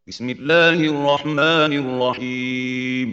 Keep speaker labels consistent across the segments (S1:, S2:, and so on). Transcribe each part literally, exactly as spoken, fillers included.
S1: بسم الله الرحمن الرحيم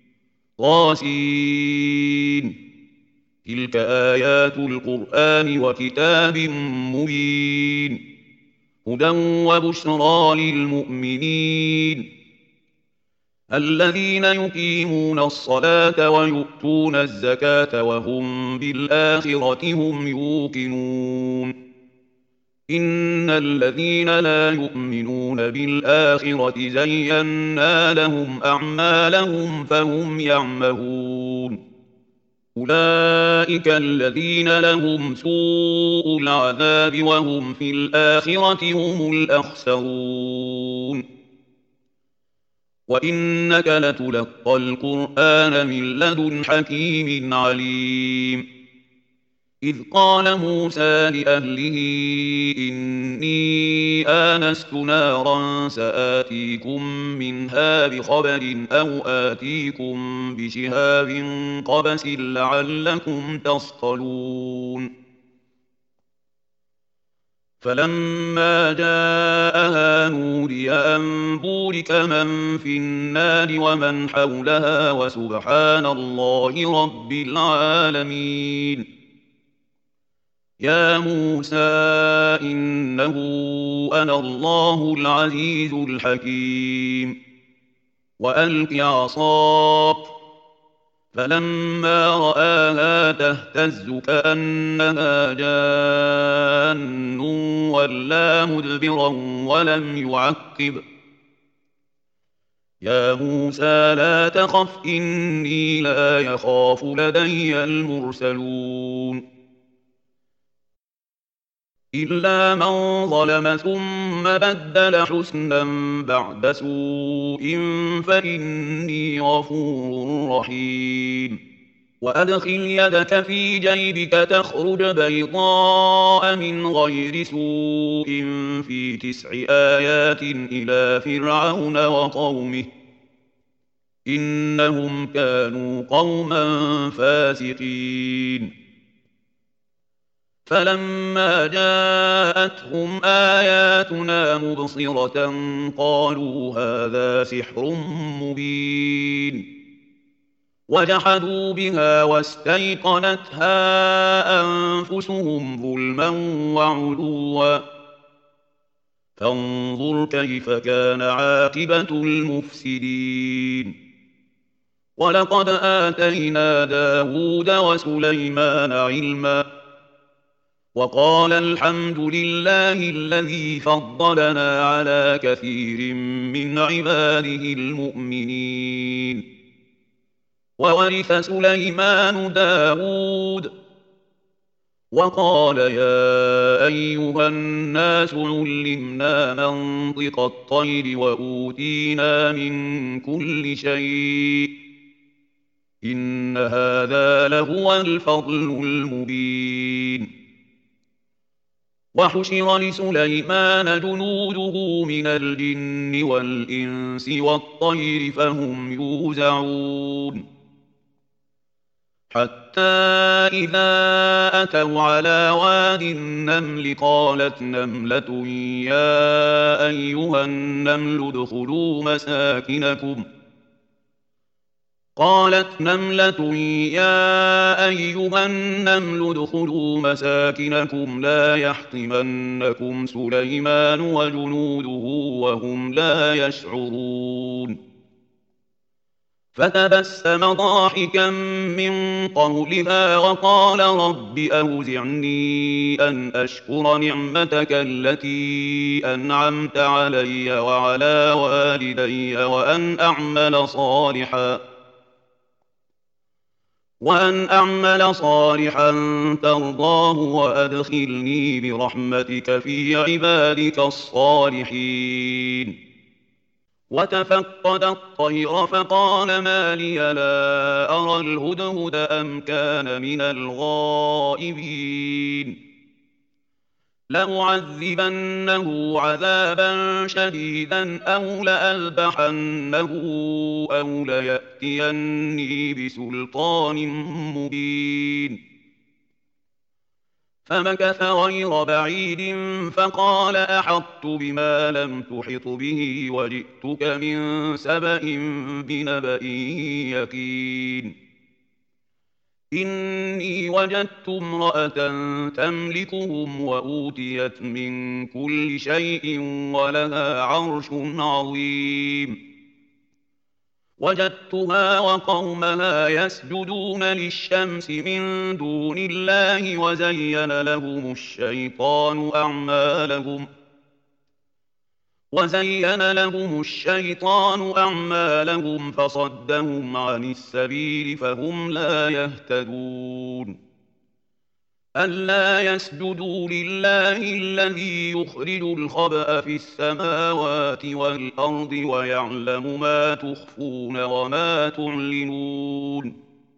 S1: طاسين تلك آيات القرآن وكتاب مبين هدى وبشرى للمؤمنين الذين يقيمون الصلاة ويؤتون الزكاة وهم بالآخرة هم يوقنون إن الذين لا يؤمنون بالآخرة زينا لهم أعمالهم فهم يعمهون أولئك الذين لهم سوء العذاب وهم في الآخرة هم الأخسرون وإنك لتلقى القرآن من لدن حكيم عليم إذ قال موسى لأهله إني آنست نارا سآتيكم منها بخبر أو آتيكم بشهاب قبس لعلكم تصطلون فلما جاءها نودي أن بورك من في النار ومن حولها وسبحان الله رب العالمين يا موسى إنه أنا الله العزيز الحكيم وألق عصاك فلما رآها تهتز كأنها جان ولا مدبرا ولم يعقب يا موسى لا تخف إني لا يخاف لدي المرسلون إلا من ظلم ثم بدل حسنا بعد سوء فإني غفور رحيم وأدخل يدك في جيبك تخرج بيضاء من غير سوء في تسع آيات إلى فرعون وقومه إنهم كانوا قوما فاسقين فلما جاءتهم آياتنا مبصرة قالوا هذا سحر مبين وجحدوا بها واستيقنتها أنفسهم ظلما وعلوا فانظر كيف كان عاقبة المفسدين ولقد آتينا داود وسليمان علما وقال الحمد لله الذي فضلنا على كثير من عباده المؤمنين وورث سليمان داود وقال يا أيها الناس علمنا منطق الطير وأوتينا من كل شيء إن هذا لهو الفضل المبين وحشر لسليمان جنوده من الجن والإنس والطير فهم يوزعون حتى إذا أتوا على واد النمل قالت نملة يا أيها النمل ادخلوا مساكنكم قالت نملة يا أيها النمل ادخلوا مساكنكم لا يحطمنكم سليمان وجنوده وهم لا يشعرون فتبسم ضاحكا من قولها وقال رب أوزعني أن أشكر نعمتك التي أنعمت علي وعلى والدي وأن أعمل صالحا وأن أعمل صالحا ترضاه وأدخلني برحمتك في عبادك الصالحين وتفقد الطير فقال ما لي لا أرى الهدهد أم كان من الغائبين لأعذبنه عذابا شديدا أو لأذبحنه أو ليأتيني بسلطان مبين فمكث غير بعيد فقال أحطت بما لم تحط به وجئتك من سبأ بنبأ يقين إني وجدت امرأة تملكهم وأوتيت من كل شيء ولها عرش عظيم وجدتها وقومها يسجدون للشمس من دون الله وزين لهم الشيطان أعمالهم وزين لهم الشيطان أعمالهم فصدهم عن السبيل فهم لا يهتدون ألا يسجدوا لله الذي يخرج الخبأ في السماوات والأرض ويعلم ما تخفون وما تعلنون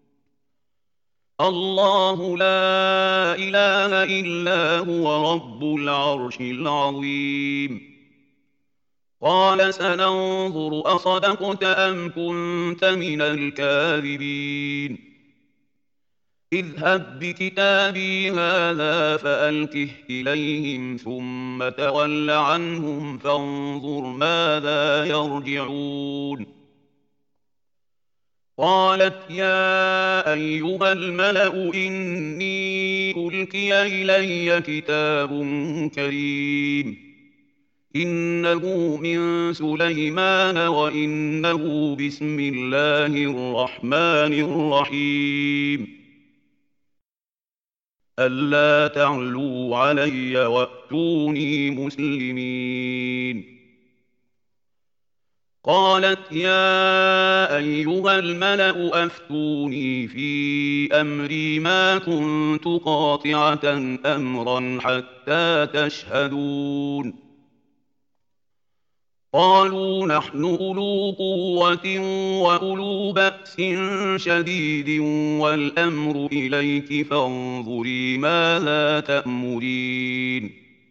S1: الله لا إله إلا هو رب العرش العظيم قال سننظر أصدقت أم كنت من الكاذبين اذهب بكتابي هذا فألقه إليهم ثم تول عنهم فانظر ماذا يرجعون قالت يا أيها الملأ إني ألقي إلي كتاب كريم إنه من سليمان وإنه بسم الله الرحمن الرحيم ألا تعلوا علي وأتوني مسلمين قالت يا أيها الملأ أفتوني في أمري ما كنت قاطعة أمرا حتى تشهدون قالوا نحن أولو قوة وأولو بأس شديد والأمر إليك فانظري ماذا تأمرين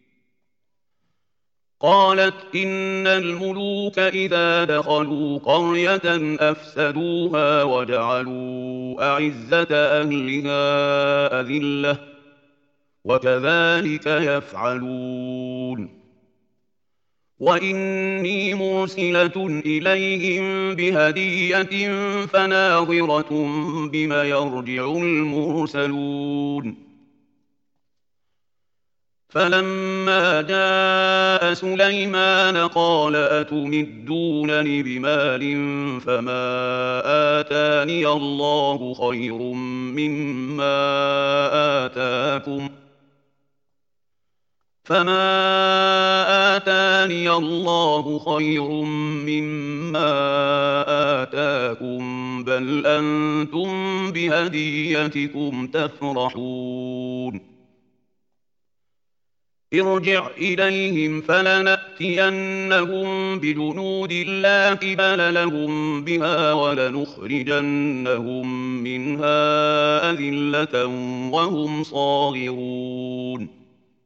S1: قالت إن الملوك إذا دخلوا قرية أفسدوها وجعلوا أعزة أهلها أذلة وكذلك يفعلون وإني مرسلة إليهم بهدية فناظرة بما يرجع المرسلون فلما جاء سليمان قال أتمدونني بمال فما آتاني الله خير مما آتاكم فما آتاني الله خير مما آتاكم بل أنتم بهديتكم تفرحون ارجع إليهم فلنأتينهم بجنود لا قبل لهم بها ولنخرجنهم منها أذلة وهم صاغرون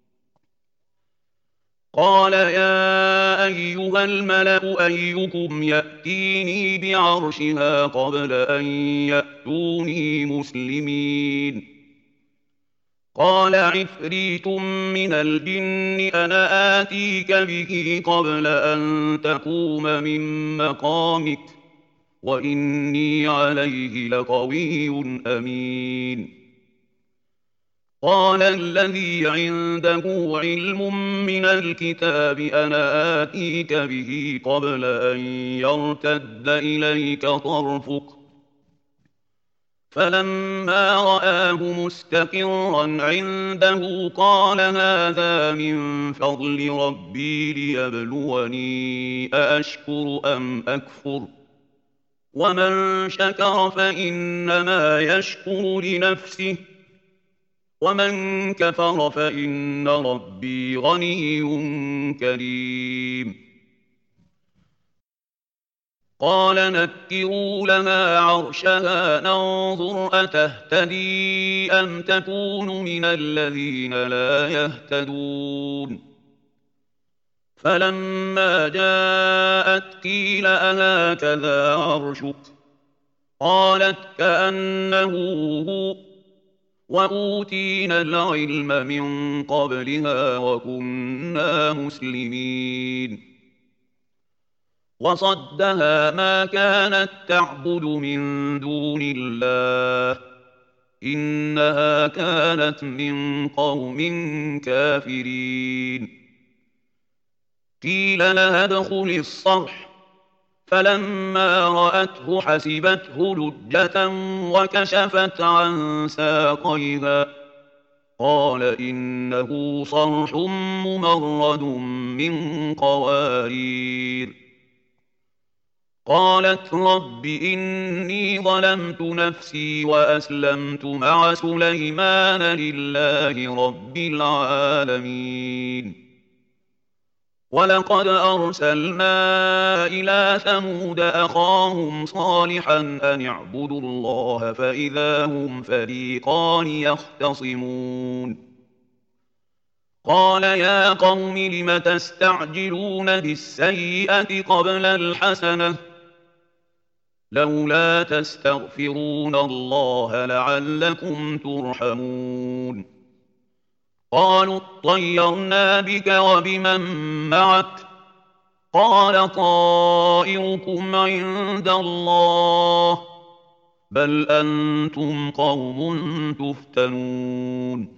S1: قال يا أيها الملأ أيكم يأتيني بعرشها قبل أن يأتوني مسلمين قال عفريت من الجن أنا آتيك به قبل أن تقوم من مقامك وإني عليه لقوي أمين قال الذي عنده علم من الكتاب أنا آتيك به قبل أن يرتد إليك طرفك فلما رآه مستقرا عنده قال هذا من فضل ربي ليبلوني أأشكر أم أكفر ومن شكر فإنما يشكر لنفسه ومن كفر فإن ربي غني كريم قال نكروا لها عرشها ننظر أتهتدي أم تكون من الذين لا يهتدون فلما جاءت قيل أهكذا عرشك قالت كأنه هو وأوتينا العلم من قبلها وكنا مسلمين وصدها ما كانت تعبد من دون الله إنها كانت من قوم كافرين قيل لها ادخل الصرح فلما رأته حسبته لجة وكشفت عن ساقيها قال إنه صرح ممرد من قوارير قالت رب إني ظلمت نفسي وأسلمت مع سليمان لله رب العالمين ولقد أرسلنا إلى ثمود أخاهم صالحا أن اعبدوا الله فإذا هم فريقان يختصمون قال يا قوم لم تستعجلون بالسيئة قبل الحسنة لولا تستغفرون الله لعلكم ترحمون قالوا اطيرنا بك وبمن معك قال طائركم عند الله بل أنتم قوم تفتنون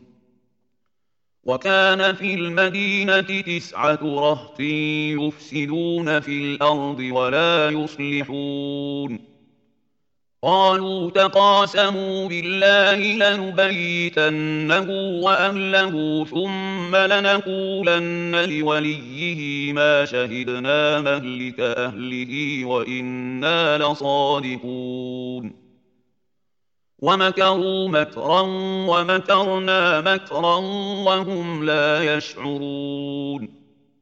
S1: وكان في المدينة تسعة رهط يفسدون في الأرض ولا يصلحون قالوا تقاسموا بالله لنبيتنه وأهله ثم لنقولن لوليه ما شهدنا مهلك أهله وإنا لصادقون ومكروا مكرا ومكرنا مكرا وهم لا يشعرون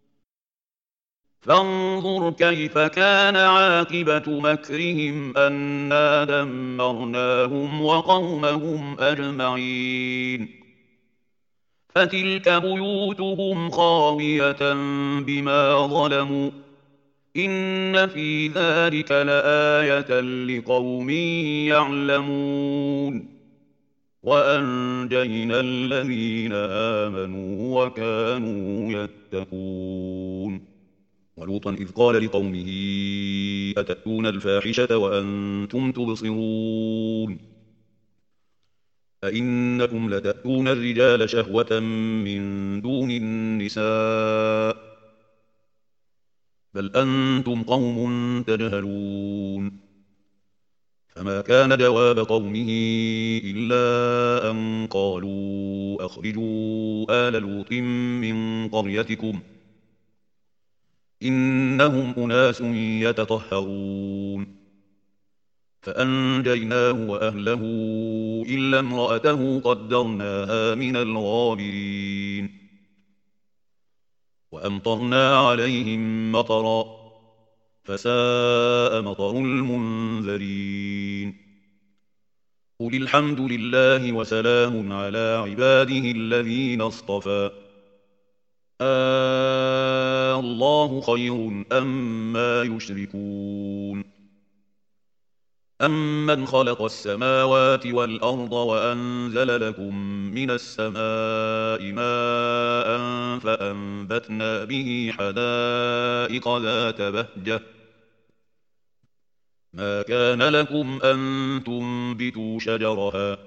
S1: فانظر كيف كان عاقبة مكرهم أنا دمرناهم وقومهم أجمعين فتلك بيوتهم خاوية بما ظلموا إن في ذلك لآية لقوم يعلمون وأنجينا الذين آمنوا وكانوا يتقون ولوطا إذ قال لقومه أتأتون الفاحشة وأنتم تبصرون أئنكم لتأتون الرجال شهوة من دون النساء بل أنتم قوم تجهلون فما كان جواب قومه إلا أن قالوا أخرجوا آل لوط من قريتكم إنهم أناس يتطهرون فأنجيناه وأهله إلا امرأته قدرناها من الغابرين وأمطرنا عليهم مطرا فساء مطر المنذرين قل الحمد لله وسلام على عباده الذين اصطفى آه الله خير أما يشركون أمن خلق السماوات والأرض وأنزل لكم من السماء ماء فأنبتنا به حدائق ذات بهجة ما كان لكم أن تنبتوا شجرها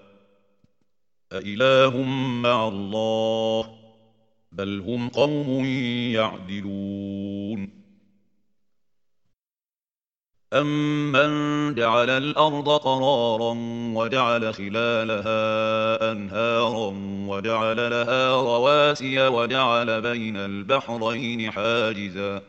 S1: أإله مع الله بل هم قوم يعدلون أمن جعل الأرض قرارا وجعل خلالها أنهارا وجعل لها رواسي وجعل بين البحرين حاجزا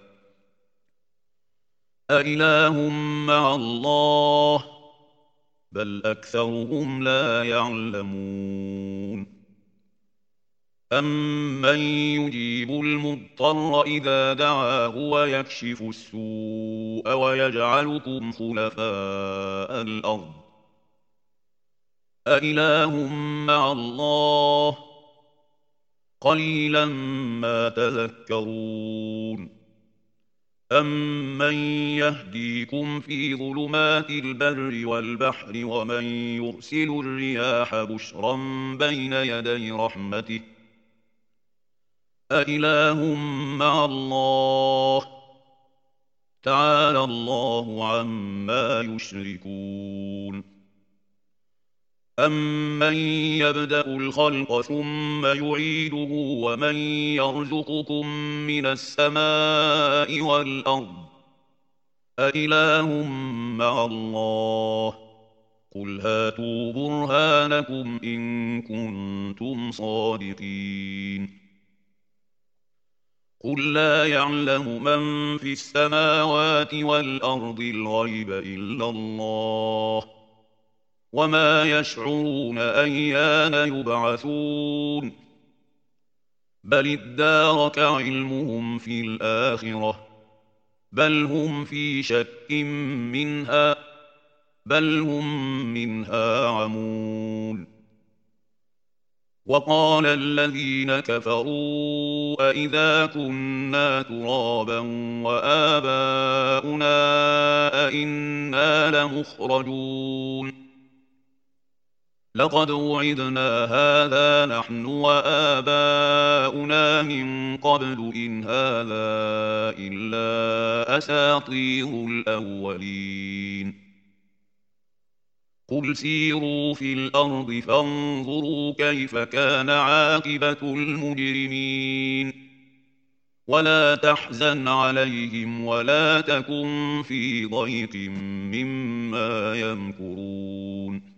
S1: أإله مع الله بل أكثرهم لا يعلمون أمن يجيب المضطر إذا دعاه ويكشف السوء ويجعلكم خلفاء الأرض أإله مع الله قليلا ما تذكرون أَمَّن يَهْدِيكُمْ فِي ظُلُمَاتِ الْبَرِّ وَالْبَحْرِ وَمَن يُرْسِلُ الرِّيَاحَ بُشْرًا بَيْنَ يَدَيْ رَحْمَتِهِ أَإِلَٰهٌ مَّعَ اللَّهِ تَعَالَى اللَّهُ عَمَّا يُشْرِكُونَ أَمَّن يَبْدَأُ الْخَلْقَ ثُمَّ يُعِيدُهُ وَمَن يَرْزُقُكُم مِّنَ السَّمَاءِ وَالْأَرْضِ أَإِلَٰهٌ مَّعَ اللَّهِ قُلْ هَاتُوا بُرْهَانَكُمْ إِن كُنتُمْ صَادِقِينَ قُل لَّا يَعْلَمُ مَن فِي السَّمَاوَاتِ وَالْأَرْضِ الْغَيْبَ إِلَّا اللَّهُ وَمَا يَشْعُرُونَ أَيَّانَ يُبْعَثُونَ بَلِ ادَّارَكَ عِلْمُهُمْ فِي الْآخِرَةِ بَلْ هُمْ فِي شَكٍّ مِّنْهَا بَلْ هُم مِّنْهَا عَمُونَ وَقَالَ الَّذِينَ كَفَرُوا أَإِذَا كُنَّا تُرَابًا وَآبَاؤُنَا أَإِنَّا لَمُخْرَجُونَ لَقَدْ وُعِدْنَا هَٰذَا نَحْنُ وَآبَاؤُنَا مِن قَبْلُ إِنْ هَٰذَا إِلَّا أَسَاطِيرُ الْأَوَّلِينَ قُلْ سِيرُوا فِي الْأَرْضِ فَانظُرُوا كَيْفَ كَانَ عَاقِبَةُ الْمُجْرِمِينَ وَلَا تَحْزَنْ عَلَيْهِمْ وَلَا تَكُن فِي ضَيْقٍ مِّمَّا يَمْكُرُونَ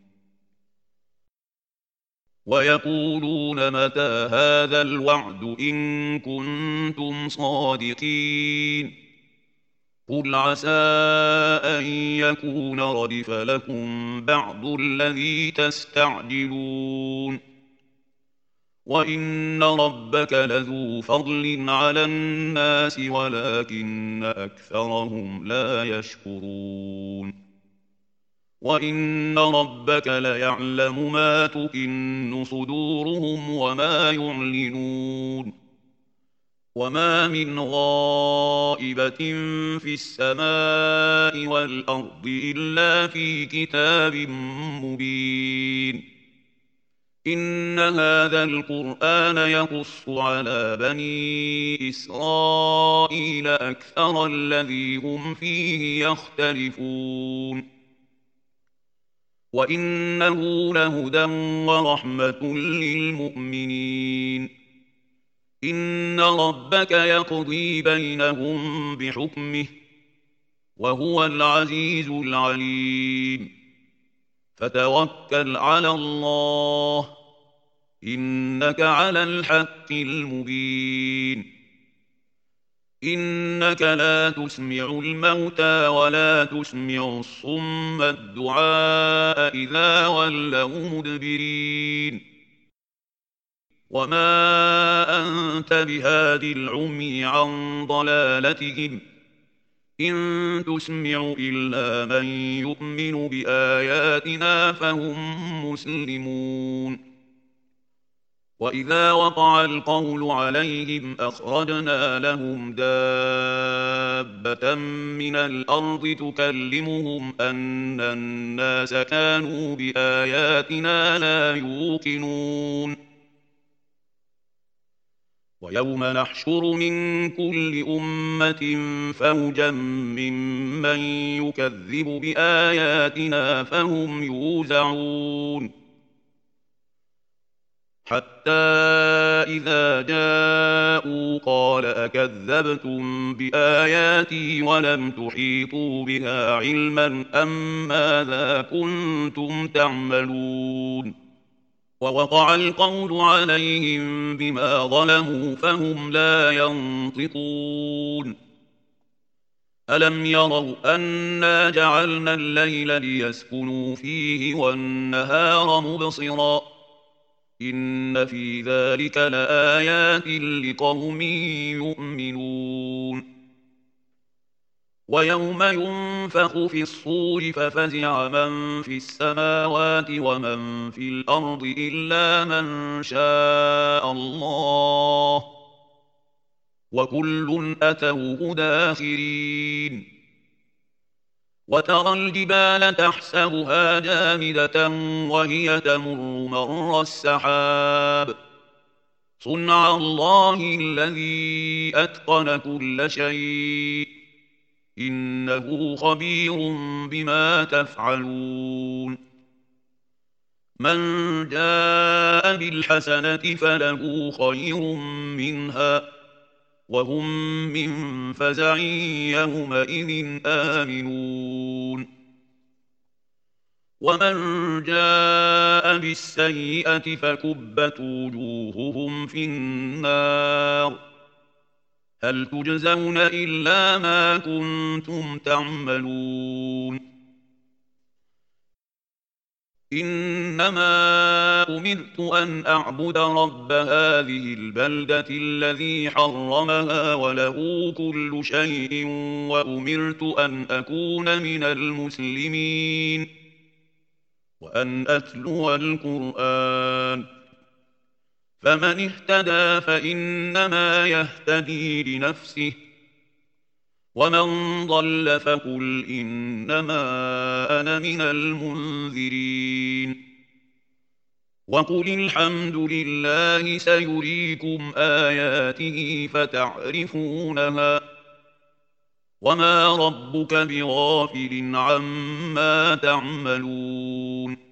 S1: وَيَقُولُونَ مَتَىٰ هَٰذَا الْوَعْدُ إِن كُنتُمْ صَادِقِينَ قُلْ عَسَىٰ أَن يَكُونَ رَدِفَ لَكُم بَعْضُ الَّذِي تَسْتَعْجِلُونَ وَإِنَّ رَبَّكَ لَذُو فَضْلٍ عَلَى النَّاسِ وَلَٰكِنَّ أَكْثَرَهُمْ لَا يَشْكُرُونَ وَإِنَّ رَبَّكَ لَيَعْلَمُ مَا تُكِنُّ صُدُورُهُمْ وَمَا يُعْلِنُونَ وَمَا مِنْ غَائِبَةٍ فِي السَّمَاءِ وَالْأَرْضِ إِلَّا فِي كِتَابٍ مُّبِينٍ إِنَّ هَٰذَا الْقُرْآنَ يَقُصُّ عَلَىٰ بَنِي إِسْرَائِيلَ أَكْثَرَ الَّذِي هُمْ فِيهِ يَخْتَلِفُونَ وَإِنَّهُ لَهُدًى وَرَحْمَةٌ لِّلْمُؤْمِنِينَ إِنَّ رَبَّكَ يَقْضِي بَيْنَهُم بِحُكْمِهِ وَهُوَ الْعَزِيزُ الْعَلِيمُ فَتَوَكَّلْ عَلَى اللَّهِ إِنَّكَ عَلَى الْحَقِّ الْمُبِينِ إِنَّكَ لَا تُسْمِعُ الْمَوْتَىٰ وَلَا تُسْمِعُ الصُّمَّ الدُّعَاءَ إِذَا وَلَّوْا مُدْبِرِينَ وَمَا أَنتَ بِهَادِ الْعُمْيِ عَن ضَلَالَتِهِمْ إِن تُسْمِعُ إِلَّا مَن يُؤْمِنُ بِآيَاتِنَا فَهُم مُّسْلِمُونَ وَإِذَا وَقَعَ الْقَوْلُ عَلَيْهِمْ أَخْرَجْنَا لَهُمْ دَابَّةً مِّنَ الْأَرْضِ تُكَلِّمُهُمْ أَنَّ النَّاسَ كَانُوا بِآيَاتِنَا لَا يُوقِنُونَ وَيَوْمَ نَحْشُرُ مِن كُلِّ أُمَّةٍ فَوْجًا مِّمَّن يُكَذِّبُ بِآيَاتِنَا فَهُمْ يُوزَعُونَ حَتَّىٰ إِذَا جَاءُوا قَالَ أَكَذَّبْتُم بِآيَاتِي وَلَمْ تُحِيطُوا بِهَا عِلْمًا أَم مَّاذَا كُنتُمْ تَعْمَلُونَ وَوَقَعَ الْقَوْلُ عَلَيْهِم بِمَا ظَلَمُوا فَهُمْ لَا يَنطِقُونَ أَلَمْ يَرَوْا أَنَّا جَعَلْنَا اللَّيْلَ لِيَسْكُنُوا فِيهِ وَالنَّهَارَ مُبْصِرًا إِنَّ فِي ذَلِكَ لَآيَاتٍ لِقَوْمٍ يُؤْمِنُونَ وَيَوْمَ يُنفَخُ فِي الصُّورِ فَفَزِعَ مَن فِي السَّمَاوَاتِ وَمَن فِي الْأَرْضِ إِلَّا مَن شَاءَ اللَّهُ وكل أتوه داخرين وترى الجبال تحسبها جامدة وهي تمر مر السحاب صنع الله الذي أتقن كل شيء إنه خبير بما تفعلون من جاء بالحسنة فله خير منها وهم من فزع يومئذ آمنون ومن جاء بالسيئة فكبت وجوههم في النار هل تجزون إلا ما كنتم تعملون إنما أمرت أن أعبد رب هذه البلدة الذي حرمها وله كل شيء وأمرت أن أكون من المسلمين وأن أتلو القرآن فمن اهتدى فإنما يهتدي لنفسه ومن ضل فقل إنما أنا من المنذرين وقل الحمد لله سيريكم آياته فتعرفونها وما ربك بغافل عما تعملون